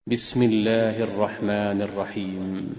بسم الله الرحمن الرحيم.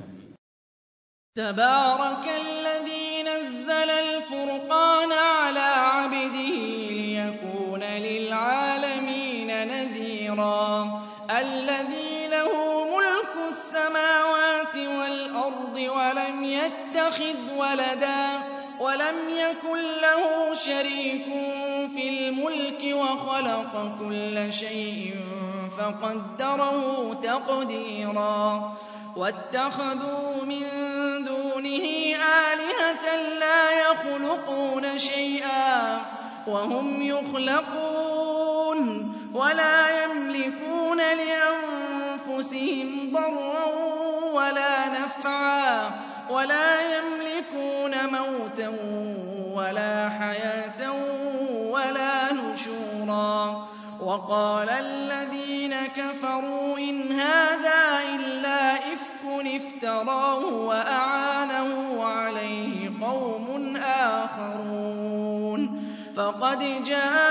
تبارك الذي نزل الفرقان على عبده ليكون للعالمين نذيرا الذي له ملك السماوات والأرض ولم يتخذ ولدا ولم يكن له شريك في الملك وخلق كل شيء فقدره تقديرا واتخذوا من دونه آلهة لا يخلقون شيئا وهم يخلقون ولا يملكون لأنفسهم ضرا ولا نفعا ولا يملكون موتا ولا حياة ولا نشورا وقال الذين كفروا إن هذا إلا إفك افتراه وأعانه عليه قوم آخرون فقد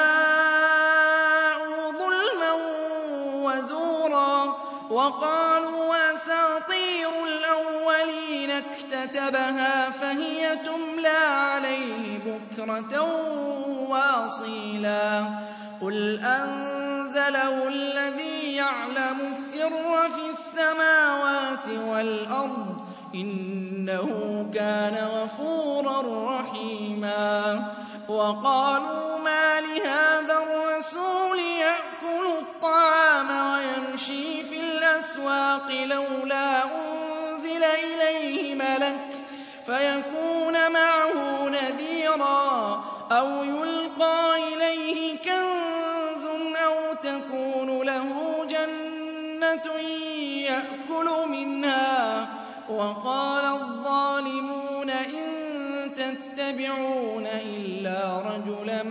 جاءوا ظلما وزورا وقالوا أساطير الأولين اكتتبها فهي تملى عليه بكرة وأصيلا قل أنزله الذي يعلم السر في السماوات والأرض إنه كان غفورا رحيما وقالوا ما لهذا الرسول يأكل الطعام ويمشي في الأسواق لولا أنزل إليه ملك فيكون معه نذيرا أو يلقى إليه كنز أو تكون له جنة يأكل منها وقال الظالمون إن تتبعون إلا رجلا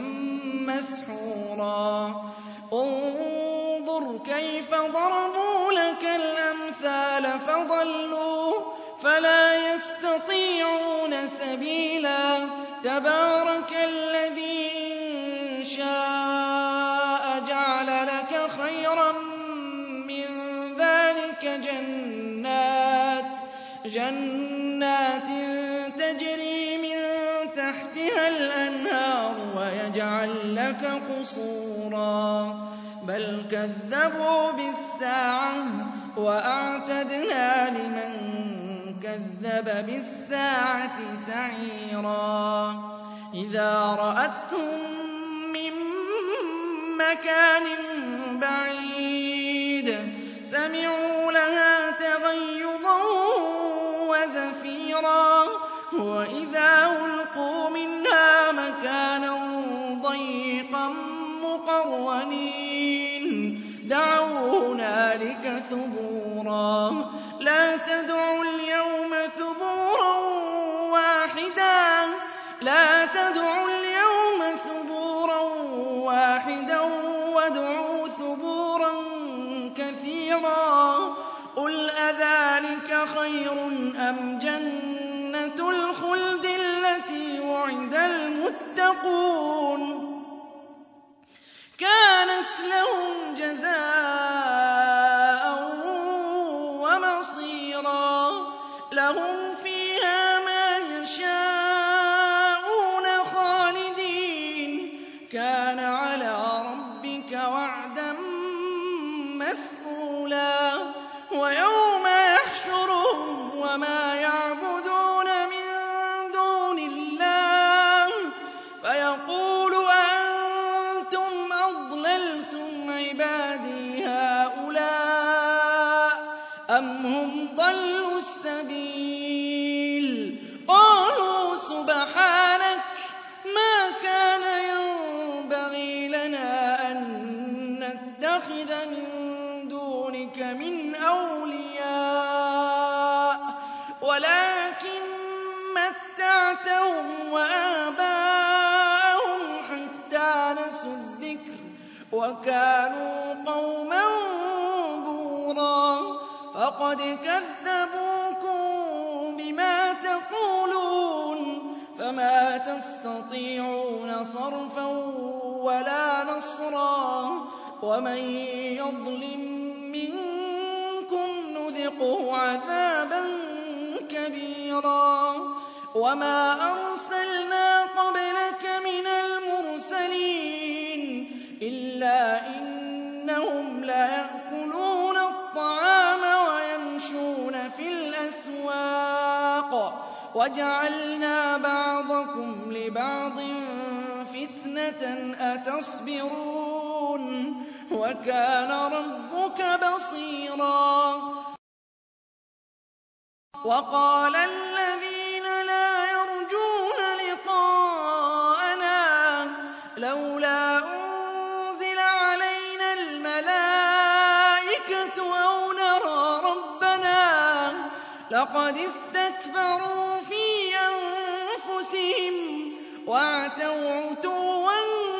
مسحورا انظر كيف ضربوا لك الأمثال فضلوا فلا يستطيعون سبيلا تبارك الذي إن شاء جعل لك خيرا من ذلك جنات تجري من تحتها الأنهار ويجعل لك قصورا بل كذبوا بالساعة وأعتدنا لمن كذب بالساعة سعيرا إذا رأتهم من مكان بعيد سمعوا لها تغيظا وزفيرا وإذا ألقوا منها مكانا ضيقا مقرنين دعوا هنالك ثبورا لا تدعوا اليوم ثبورا واحدا وادعوا ثبورا كثيرا قل أذلك خير أم جنة الخلد التي وعد المتقون كانت لهم جزاء ومصيرا لهم فيها ما يشاءون خالدين كان على ربك وعدا مسئولا ويوم يحشرهم وما يعبدون من دون الله فيقول أأنتم أضللتم عبادي هؤلاء أم هم ضلوا السبيل قالوا سبحانك ما كان ينبغي لنا أن نتخذ من دونك من أولياء ولكن متعتهم وآباءهم حتى نسوا الذكر وكانوا قوما بورا فقد كذبوكم بما تقولون فما تستطيعون صرفا ولا نصرا ومن يظلم منكم نُذِقْهُ عَذَابًا كَبِيرًا وَمَا أَرْسَلْنَا قَبْلَكَ مِنَ الْمُرْسَلِينَ إِلَّا إِنَّهُمْ لَيَأْكُلُونَ الطَّعَامَ وَيَمْشُونَ فِي الْأَسْوَاقِ وَجَعَلْنَا بَعْضَكُمْ لِبَعْضٍ فِتْنَةً أَتَصْبِرُونَ وَكَانَ رَبُّكَ بَصِيرًا وَقَالَ الَّذِينَ لَا يَرْجُونَ لِقَاءَنَا لَوْلَا أُنزِلَ عَلَيْنَا الْمَلَائِكَةُ أَوْ نَرَىٰ رَبَّنَا لَقَدِ اسْتَكْبَرُوا فِي أَنفُسِهِمْ وَعَتَوْا عُتُوًّا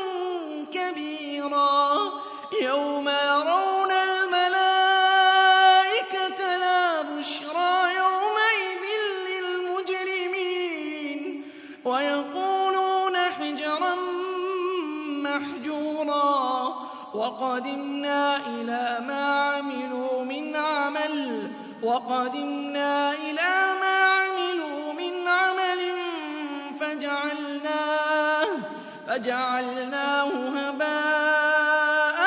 كَبِيرًا يَوْمَ يَرَوْنَ الْمَلَائِكَةَ لَا بُشْرَىٰ يَوْمَئِذٍ لِّلْمُجْرِمِينَ وَيَقُولُونَ حِجْرًا مَّحْجُورًا وَقَدِمْنَا إِلَىٰ مَا عَمِلُوا مِنْ عَمَلٍ فَجَعَلْنَاهُ هَبَاءً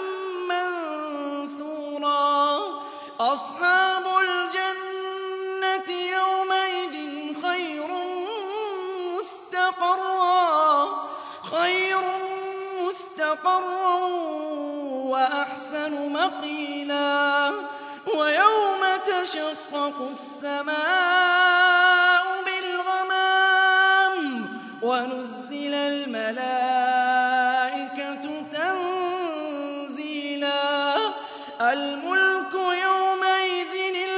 مَّنثُورًا أَصْحَابُ الْجَنَّةِ يَوْمَئِذٍ خَيْرٌ مُّسْتَقَرًّا وَأَحْسَنُ مَقِيلًا وَيَوْمَ تَشَقَّقُ السَّمَاءُ بِالْغَمَامِ وَنُزِّلَ الْمَلَائِكَةُ تَنزِيلًا الْمُلْكُ يَوْمَئِذٍ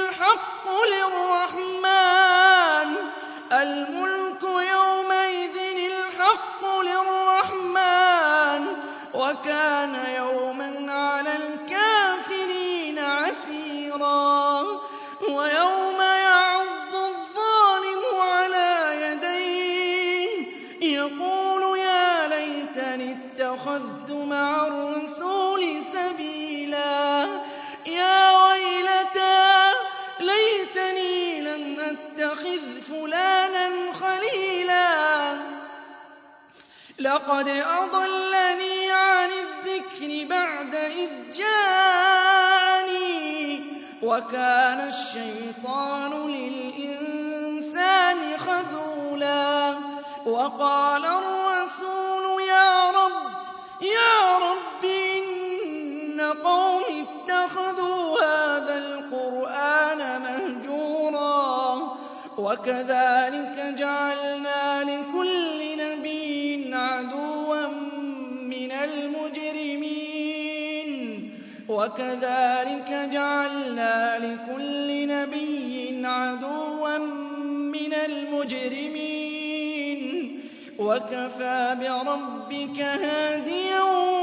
الْحَقُّ لِلرَّحْمَٰنِ وَكَانَ يَوْمًا عَلَى الْكَافِرِينَ عَسِيرًا وَيَوْمَ يَعَضُّ الظَّالِمُ عَلَىٰ يَدَيْهِ يَقُولُ يَا لَيْتَنِي اتَّخَذْتُ مَعَ الرَّسُولِ سَبِيلًا يَا وَيْلَتَىٰ لَيْتَنِي لَمْ أَتَّخِذْ فُلَانًا خَلِيلًا لَّقَدْ أَضَلَّنِي عَنِ الذِّكْرِ بَعْدَ إِذْ جَاءَنِي وَكَانَ الشَّيْطَانُ لِلْإِنسَانِ خَذُولًا وَقَالَ الرَّسُولُ يَا رَبِّ إِنَّ قَوْمِي اتَّخَذُوا هَٰذَا الْقُرْآنَ مَهْجُورًا وَكَذَٰلِكَ جَعَلْنَا لِكُلِّ نَبِيٍّ عَدُوًّا مِّنَ الْمُجْرِمِينَ وَكَفَىٰ بِرَبِّكَ هَادِيًا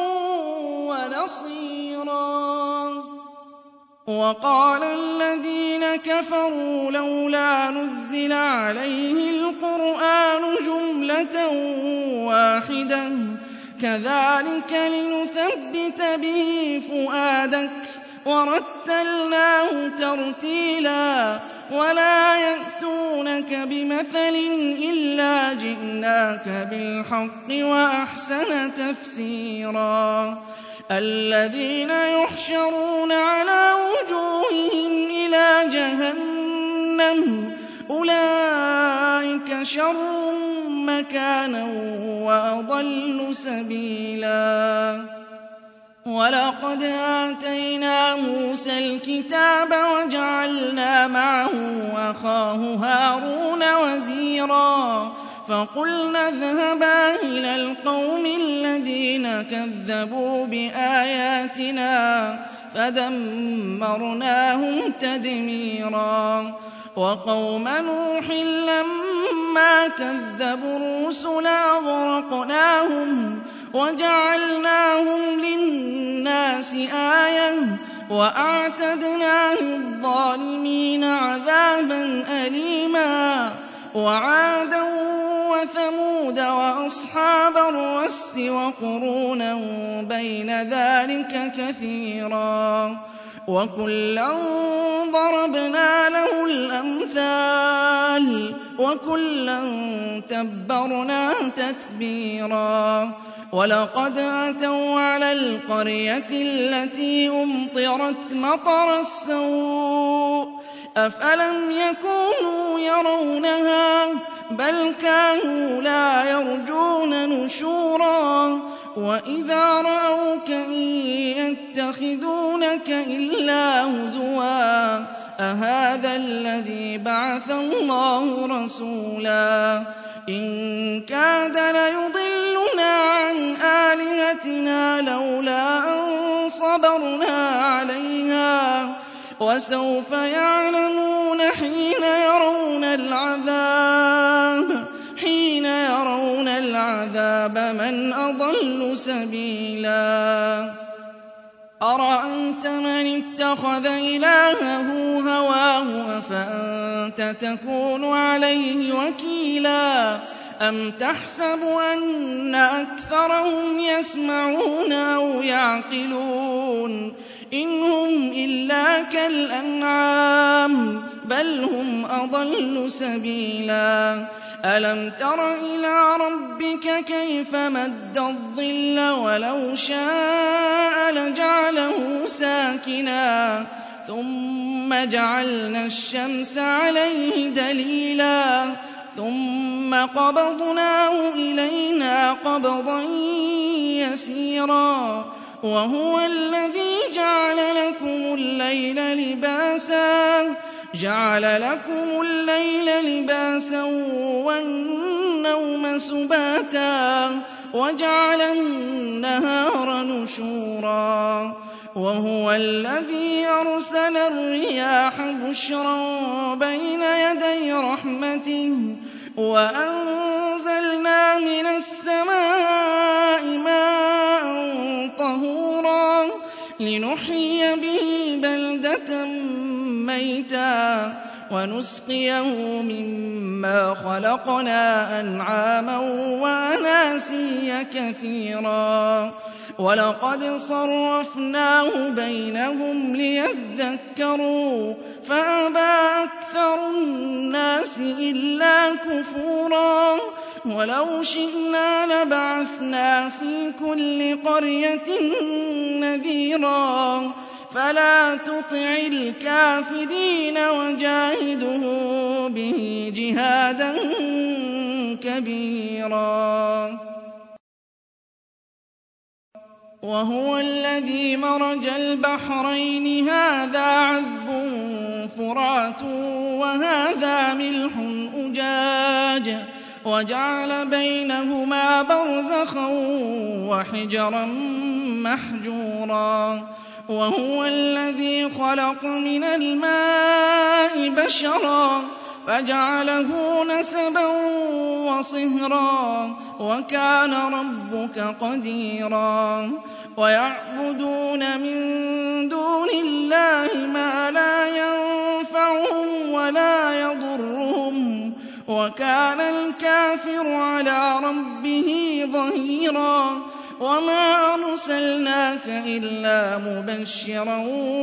وَنَصِيرًا وَقَالَ الَّذِينَ كَفَرُوا لَوْلَا نُزِّلَ عَلَيْهِ الْقُرْآنُ جُمْلَةً وَاحِدَةً كَذَٰلِكَ لِنُثَبِّتَ بِهِ فُؤَادَكَ وَرَتَّلْنَاهُ تَرْتِيلًا وَلَا يَأْتُونَكَ بِمَثَلٍ إِلَّا جِئْنَاكَ بِالْحَقِّ وَأَحْسَنَ تَفْسِيرًا الَّذِينَ يُحْشَرُونَ عَلَىٰ وُجُوهِهِمْ إِلَىٰ جَهَنَّمَ أُولَٰئِكَ شَرٌّ مَّكَانًا وَأَضَلُّ سَبِيلًا وَلَقَدْ آتَيْنَا مُوسَى الْكِتَابَ وَجَعَلْنَا مَعَهُ أَخَاهُ هَارُونَ وَزِيرًا فَقُلْنَا اذْهَبَا إِلَى الْقَوْمِ الَّذِينَ كَذَّبُوا بِآيَاتِنَا فَدَمَّرْنَاهُمْ تَدْمِيرًا وَقَوْمَ نُوحٍ لَّمَّا كَذَّبُوا الرُّسُلَ أَغْرَقْنَاهُمْ وَجَعَلْنَاهُمْ لِلنَّاسِ آيَةً وَأَعْتَدْنَا لِلظَّالِمِينَ عَذَابًا أَلِيمًا وَعَادًا وَثَمُودَ وَأَصْحَابَ الرَّسِّ وَقُرُونًا بَيْنَ ذَٰلِكَ كَثِيرًا وَكُلًّا ضَرَبْنَا لَهُ الْأَمْثَالَ وَكُلًّا تَبَّرْنَا تَتْبِيرًا وَلَقَدْ أَتَوْا عَلَى الْقَرْيَةِ الَّتِي أُمْطِرَتْ مَطَرَ السَّوْءِ أَفَلَمْ يَكُونُوا يَرَوْنَهَا بَلْ كَانُوا لَا يَرْجُونَ نُشُورًا وَإِذَا رَأَوْكَ إِن يَتَّخِذُونَكَ إِلَّا هُزُوًا أَهَٰذَا الَّذِي بَعَثَ اللَّهُ رَسُولًا إِن كَادَ لَيُضِلُّنَا عَنْ آلِهَتِنَا لَوْلَا أَن صَبَرْنَا عَلَيْهَا وَسَوْفَ يَعْلَمُونَ حِينَ يَرَوْنَ الْعَذَابَ مَنْ أَضَلُّ سَبِيلًا أَرَأَيْتَ مَنِ اتَّخَذَ إِلَٰهَهُ هَوَاهُ أَفَأَنتَ تَكُونُ عَلَيْهِ وَكِيلًا أَمْ تَحْسَبُ أَنَّ أَكْثَرَهُمْ يَسْمَعُونَ أَوْ يَعْقِلُونَ إِنْ هُمْ إِلَّا كَالْأَنْعَامِ بَلْ هُمْ أَضَلُّ سَبِيلًا أَلَمْ تَرَ إِلَىٰ رَبِّكَ كَيْفَ مَدَّ الظِّلَّ وَلَوْ شَاءَ لَجَعَلَهُ سَاكِنًا ثُمَّ جَعَلْنَا الشَّمْسَ عَلَيْهِ دَلِيلًا ثُمَّ قَبَضْنَاهُ إِلَيْنَا قَبْضًا يَسِيرًا وَهُوَ الَّذِي جَعَلَ لَكُمُ اللَّيْلَ لِبَاسًا وَالنَّوْمَ سُبَاتًا وَجَعَلَ النَّهَارَ نُشُورًا وَهُوَ الَّذِي أَرْسَلَ الرِّيَاحَ بُشْرًا بَيْنَ يَدَيْ رَحْمَتِهِ وَأَنزَلْنَا مِنَ السَّمَاءِ مَاءً طَهُورًا لِّنُحْيِيَ بِهِ بَلْدَةً مَّيْتًا وَنُسْقِيَهُ مِمَّا خَلَقْنَا أَنْعَامًا وَأَنَاسِيَّ كَثِيرًا وَلَقَدْ صَرَّفْنَاهُ بَيْنَهُمْ لِيَذَّكَّرُوا فَأَبَىٰ أَكْثَرُ النَّاسِ إِلَّا كُفُورًا وَلَوْ شِئْنَا لَبَعَثْنَا فِي كُلِّ قَرْيَةٍ نَّذِيرًا فَلَا تُطِعِ الْكَافِرِينَ وَجَاهِدْهُم بِهِ جِهَادًا كَبِيرًا وَهُوَ الَّذِي مَرَجَ الْبَحْرَيْنِ هَٰذَا عَذْبٌ فُرَاتٌ وَهَٰذَا مِلْحٌ أُجَاجٌ وَجَعَلَ بَيْنَهُمَا بَرْزَخًا وَحِجْرًا مَّحْجُورًا وَهُوَ الَّذِي خَلَقَ مِنَ الْمَاءِ بَشَرًا فَجَعَلَهُ نَسَبًا وَصِهْرًا وَكَانَ رَبُّكَ قَدِيرًا وَيَعْبُدُونَ مِن دُونِ اللَّهِ مَا لَا يَنفَعُهُمْ وَلَا يَضُرُّهُمْ وَكَانَ الْكَافِرُ عَلَىٰ رَبِّهِ ظَهِيرًا وَمَا أَرْسَلْنَاكَ إِلَّا مُبَشِّرًا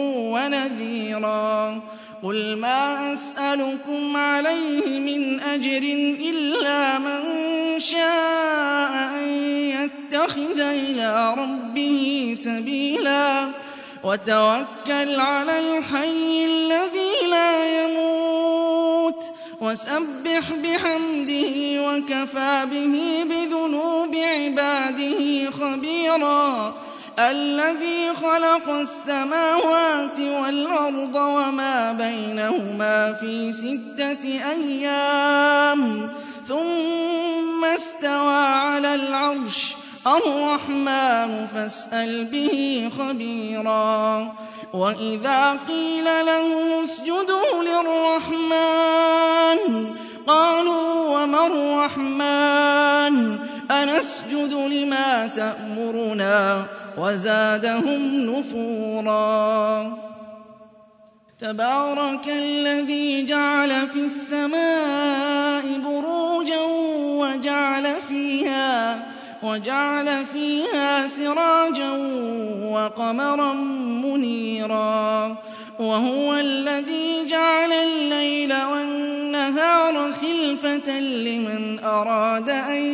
وَنَذِيرًا قُلْ مَا أَسْأَلُكُمْ عَلَيْهِ مِنْ أَجْرٍ إِلَّا مَن شَاءَ أَن يَتَّخِذَ إِلَىٰ رَبِّهِ سَبِيلًا وَتَوَكَّلْ عَلَى الْحَيِّ الَّذِي لَا يَمُوتُ وَسَبِّحْ بِحَمْدِهِ وَكَفَىٰ بِهِ بِذُنُوبِ عِبَادِهِ خَبِيرًا الَّذِي خَلَقَ السَّمَاوَاتِ وَالْأَرْضَ وَمَا بَيْنَهُمَا فِي 6 أَيَّامٍ ثُمَّ اسْتَوَىٰ عَلَى الْعَرْشِ الرَّحْمَٰنُ فَاسْأَلْ بِهِ خَبِيرًا وَإِذَا قِيلَ لَهُمُ اسْجُدُوا لِلرَّحْمَٰنِ قَالُوا وَمَا الرَّحْمَٰنُ أَنَسْجُدُ لِمَا تَأْمُرُنَا وَزَادَهُمْ نُفُورًا تَبَارَكَ الَّذِي جَعَلَ فِي السَّمَاءِ بُرُوجًا وجعل فيها سراجا وقمرا منيرا وهو الذي جعل الليل والنهار خلفة لمن أراد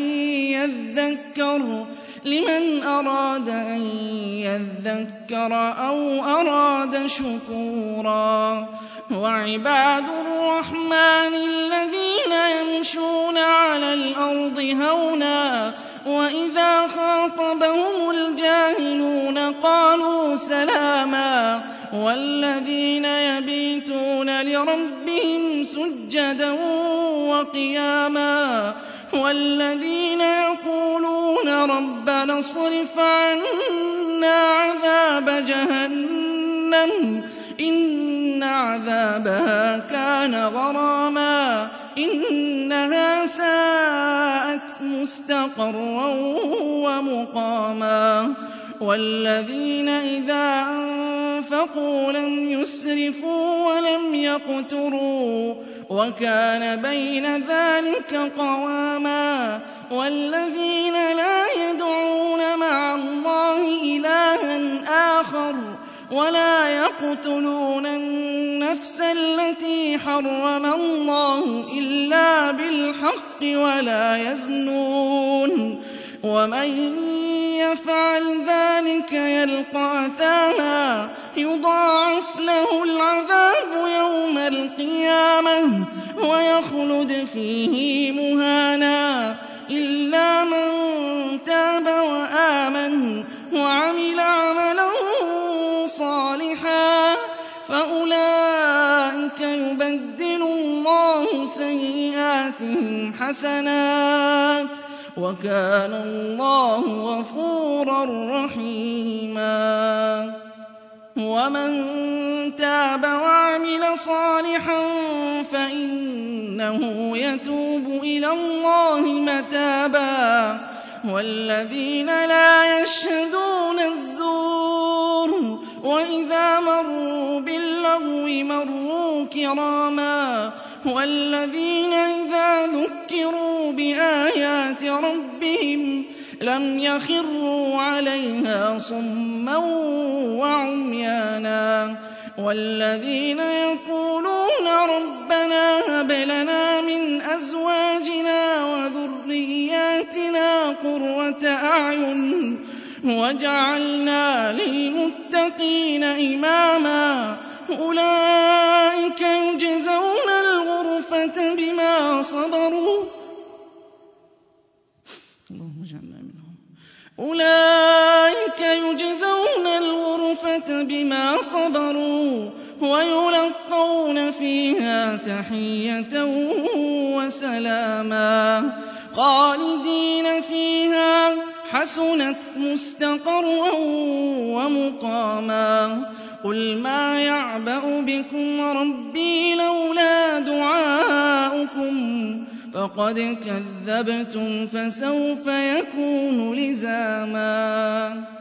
أن يذكر أو أراد شكورا وعباد الرحمن الذين يمشون على الأرض هونا وإذا خاطبهم الجاهلون قالوا سلاما والذين يبيتون لربهم سجدا وقياما والذين يقولون ربنا اصرف عنا عذاب جهنم إن عذابها كان غراما إنها ساءت مستقرا ومقاما والذين إذا أنفقوا لم يسرفوا ولم يقتروا وكان بين ذلك قواما والذين لا يدعون مع الله إلها آخر ولا يقتلون النفس التي حرم الله إلا بالحق ولا يزنون ومن يفعل ذلك يلقى أثاما يضاعف له العذاب يوم القيامة ويخلد فيه مهانا إلا من تاب وآمن وعمل عملا صالحا فأولئك يبدل الله سيئاتهم حسنات وكان الله غفورا رحيما ومن تاب وعمل صالحا فإنه يتوب إلى الله متابا والذين لا يشهدون الزور وإذا مروا باللغو مروا كراما والذين إذا ذكروا بآيات ربهم لم يخروا عليها صما وعميانا والذين يقولون ربنا هب لنا من أزواجنا وذرياتنا قرة أعين وجعلنا للمتقين إماما أولئك يجزون الغرفة بما صبروا اللهم اجعلنا منهم أولئك يجزون الغرفة بما صبروا ويلقون فيها تحية وسلاما خالدين فيها حسنت مستقرا ومقاما قل ما يعبأ بكم ربي لولا دعاؤكم فقد كذبتم فسوف يكون لزاما